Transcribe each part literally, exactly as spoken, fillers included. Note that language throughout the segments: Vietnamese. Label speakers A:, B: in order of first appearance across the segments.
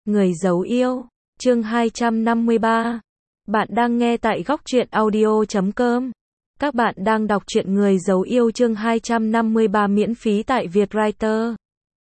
A: Người giấu yêu, chương hai trăm năm mươi ba. Bạn đang nghe tại góc truyện audio chấm com. Các bạn đang đọc truyện Người giấu yêu chương hai trăm năm mươi ba miễn phí tại Vietwriter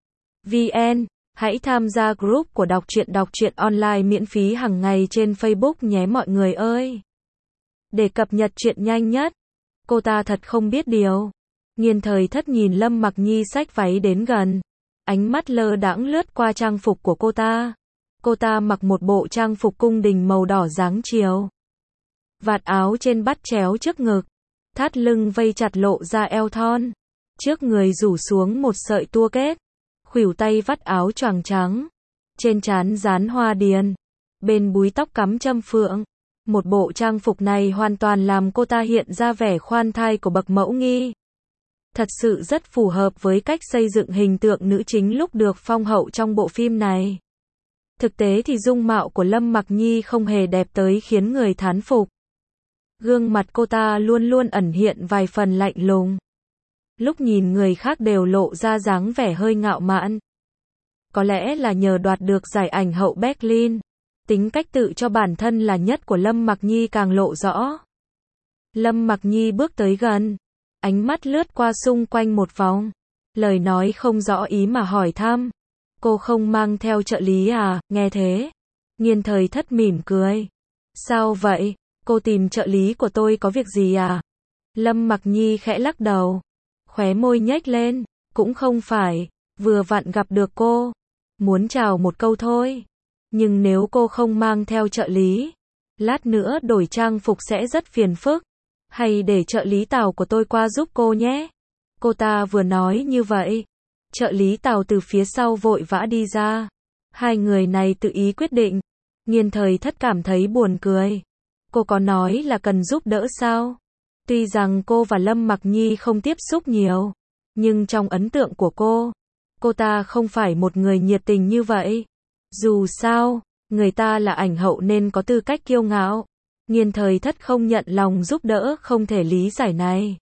A: vê en. Hãy tham gia group của đọc truyện đọc truyện online miễn phí hàng ngày trên Facebook nhé mọi người ơi. Để cập nhật truyện nhanh nhất. Cô ta thật không biết điều. Nghiên Thời Thất nhìn Lâm Mặc Nhi xách váy đến gần. Ánh mắt lơ đãng lướt qua trang phục của cô ta. Cô ta mặc một bộ trang phục cung đình màu đỏ dáng chiều. Vạt áo trên bắt chéo trước ngực. Thắt lưng vây chặt lộ ra eo thon. Trước người rủ xuống một sợi tua kết. Khuỷu tay vắt áo choàng trắng. Trên trán dán hoa điền. Bên búi tóc cắm châm phượng. Một bộ trang phục này hoàn toàn làm cô ta hiện ra vẻ khoan thai của bậc mẫu nghi. Thật sự rất phù hợp với cách xây dựng hình tượng nữ chính lúc được phong hậu trong bộ phim này. Thực tế thì dung mạo của Lâm Mặc Nhi không hề đẹp tới khiến người thán phục. Gương mặt cô ta luôn luôn ẩn hiện vài phần lạnh lùng. Lúc nhìn người khác đều lộ ra dáng vẻ hơi ngạo mạn. Có lẽ là nhờ đoạt được giải ảnh hậu Berlin. Tính cách tự cho bản thân là nhất của Lâm Mặc Nhi càng lộ rõ. Lâm Mặc Nhi bước tới gần. Ánh mắt lướt qua xung quanh một vòng. Lời nói không rõ ý mà hỏi thăm. Cô không mang theo trợ lý à, nghe thế. Nghiên Thời Thất mỉm cười. Sao vậy, cô tìm trợ lý của tôi có việc gì à? Lâm Mặc Nhi khẽ lắc đầu. Khóe môi nhếch lên, cũng không phải, vừa vặn gặp được cô. Muốn chào một câu thôi. Nhưng nếu cô không mang theo trợ lý, lát nữa đổi trang phục sẽ rất phiền phức. Hay để trợ lý Tào của tôi qua giúp cô nhé. Cô ta vừa nói như vậy. Trợ lý Tào từ phía sau vội vã đi ra. Hai người này tự ý quyết định. Nghiên Thời Thất cảm thấy buồn cười. Cô có nói là cần giúp đỡ sao? Tuy rằng cô và Lâm Mặc Nhi không tiếp xúc nhiều. Nhưng trong ấn tượng của cô, cô ta không phải một người nhiệt tình như vậy. Dù sao, người ta là ảnh hậu nên có tư cách kiêu ngạo. Nghiên Thời Thất không nhận lòng giúp đỡ không thể lý giải này.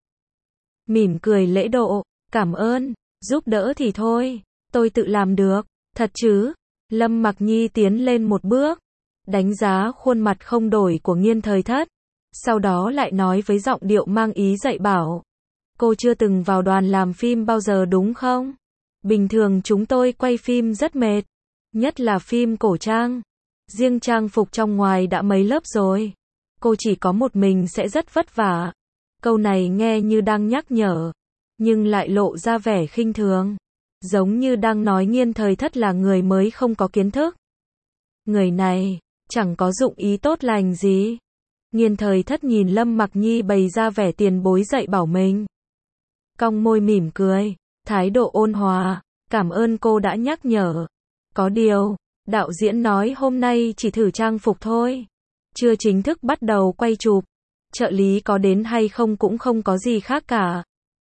A: Mỉm cười lễ độ, cảm ơn, giúp đỡ thì thôi, tôi tự làm được, thật chứ? Lâm Mặc Nhi tiến lên một bước, đánh giá khuôn mặt không đổi của Nghiên Thời Thất, sau đó lại nói với giọng điệu mang ý dạy bảo. Cô chưa từng vào đoàn làm phim bao giờ đúng không? Bình thường chúng tôi quay phim rất mệt, nhất là phim cổ trang. Riêng trang phục trong ngoài đã mấy lớp rồi. Cô chỉ có một mình sẽ rất vất vả. Câu này nghe như đang nhắc nhở, nhưng lại lộ ra vẻ khinh thường. Giống như đang nói Nghiên Thời Thất là người mới không có kiến thức. Người này, chẳng có dụng ý tốt lành gì. Nghiên Thời Thất nhìn Lâm Mặc Nhi bày ra vẻ tiền bối dạy bảo mình. Cong môi mỉm cười, thái độ ôn hòa, cảm ơn cô đã nhắc nhở. Có điều, đạo diễn nói hôm nay chỉ thử trang phục thôi. Chưa chính thức bắt đầu quay chụp. Trợ lý có đến hay không cũng không có gì khác cả.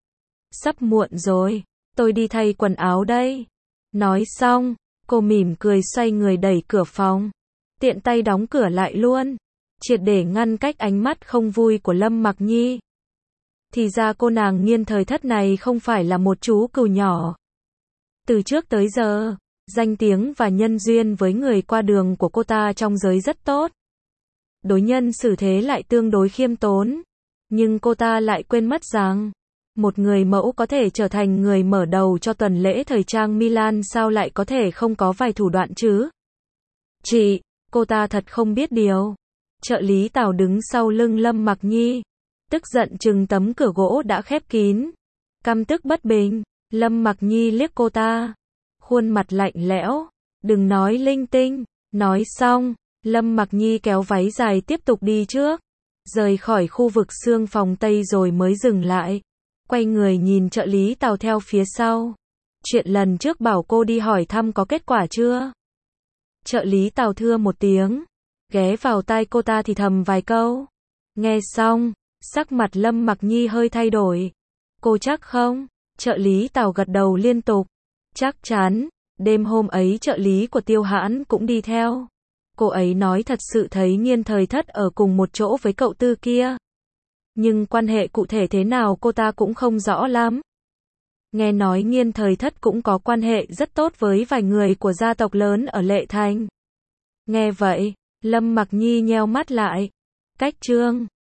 A: Sắp muộn rồi, tôi đi thay quần áo đây. Nói xong, cô mỉm cười xoay người đẩy cửa phòng. Tiện tay đóng cửa lại luôn. Triệt để ngăn cách ánh mắt không vui của Lâm Mặc Nhi. Thì ra cô nàng Nghiên Thời Thất này không phải là một chú cừu nhỏ. Từ trước tới giờ, danh tiếng và nhân duyên với người qua đường của cô ta trong giới rất tốt. Đối nhân xử thế lại tương đối khiêm tốn. Nhưng cô ta lại quên mất rằng, một người mẫu có thể trở thành người mở đầu cho tuần lễ thời trang Milan sao lại có thể không có vài thủ đoạn chứ? Chị, cô ta thật không biết điều. Trợ lý Tào đứng sau lưng Lâm Mặc Nhi. Tức giận chừng tấm cửa gỗ đã khép kín. Căm tức bất bình, Lâm Mặc Nhi liếc cô ta. Khuôn mặt lạnh lẽo. Đừng nói linh tinh. Nói xong, Lâm Mặc Nhi kéo váy dài tiếp tục đi trước. Rời khỏi khu vực xương phòng Tây rồi mới dừng lại. Quay người nhìn trợ lý Tào theo phía sau. Chuyện lần trước bảo cô đi hỏi thăm có kết quả chưa? Trợ lý Tào thưa một tiếng. Ghé vào tai cô ta thì thầm vài câu. Nghe xong, sắc mặt Lâm Mặc Nhi hơi thay đổi. Cô chắc không? Trợ lý Tào gật đầu liên tục. Chắc chắn, đêm hôm ấy trợ lý của Tiêu Hãn cũng đi theo. Cô ấy nói thật sự thấy Nghiên Thời Thất ở cùng một chỗ với cậu Tư kia. Nhưng quan hệ cụ thể thế nào cô ta cũng không rõ lắm. Nghe nói Nghiên Thời Thất cũng có quan hệ rất tốt với vài người của gia tộc lớn ở Lệ Thành. Nghe vậy, Lâm Mặc Nhi nheo mắt lại. Cách Trương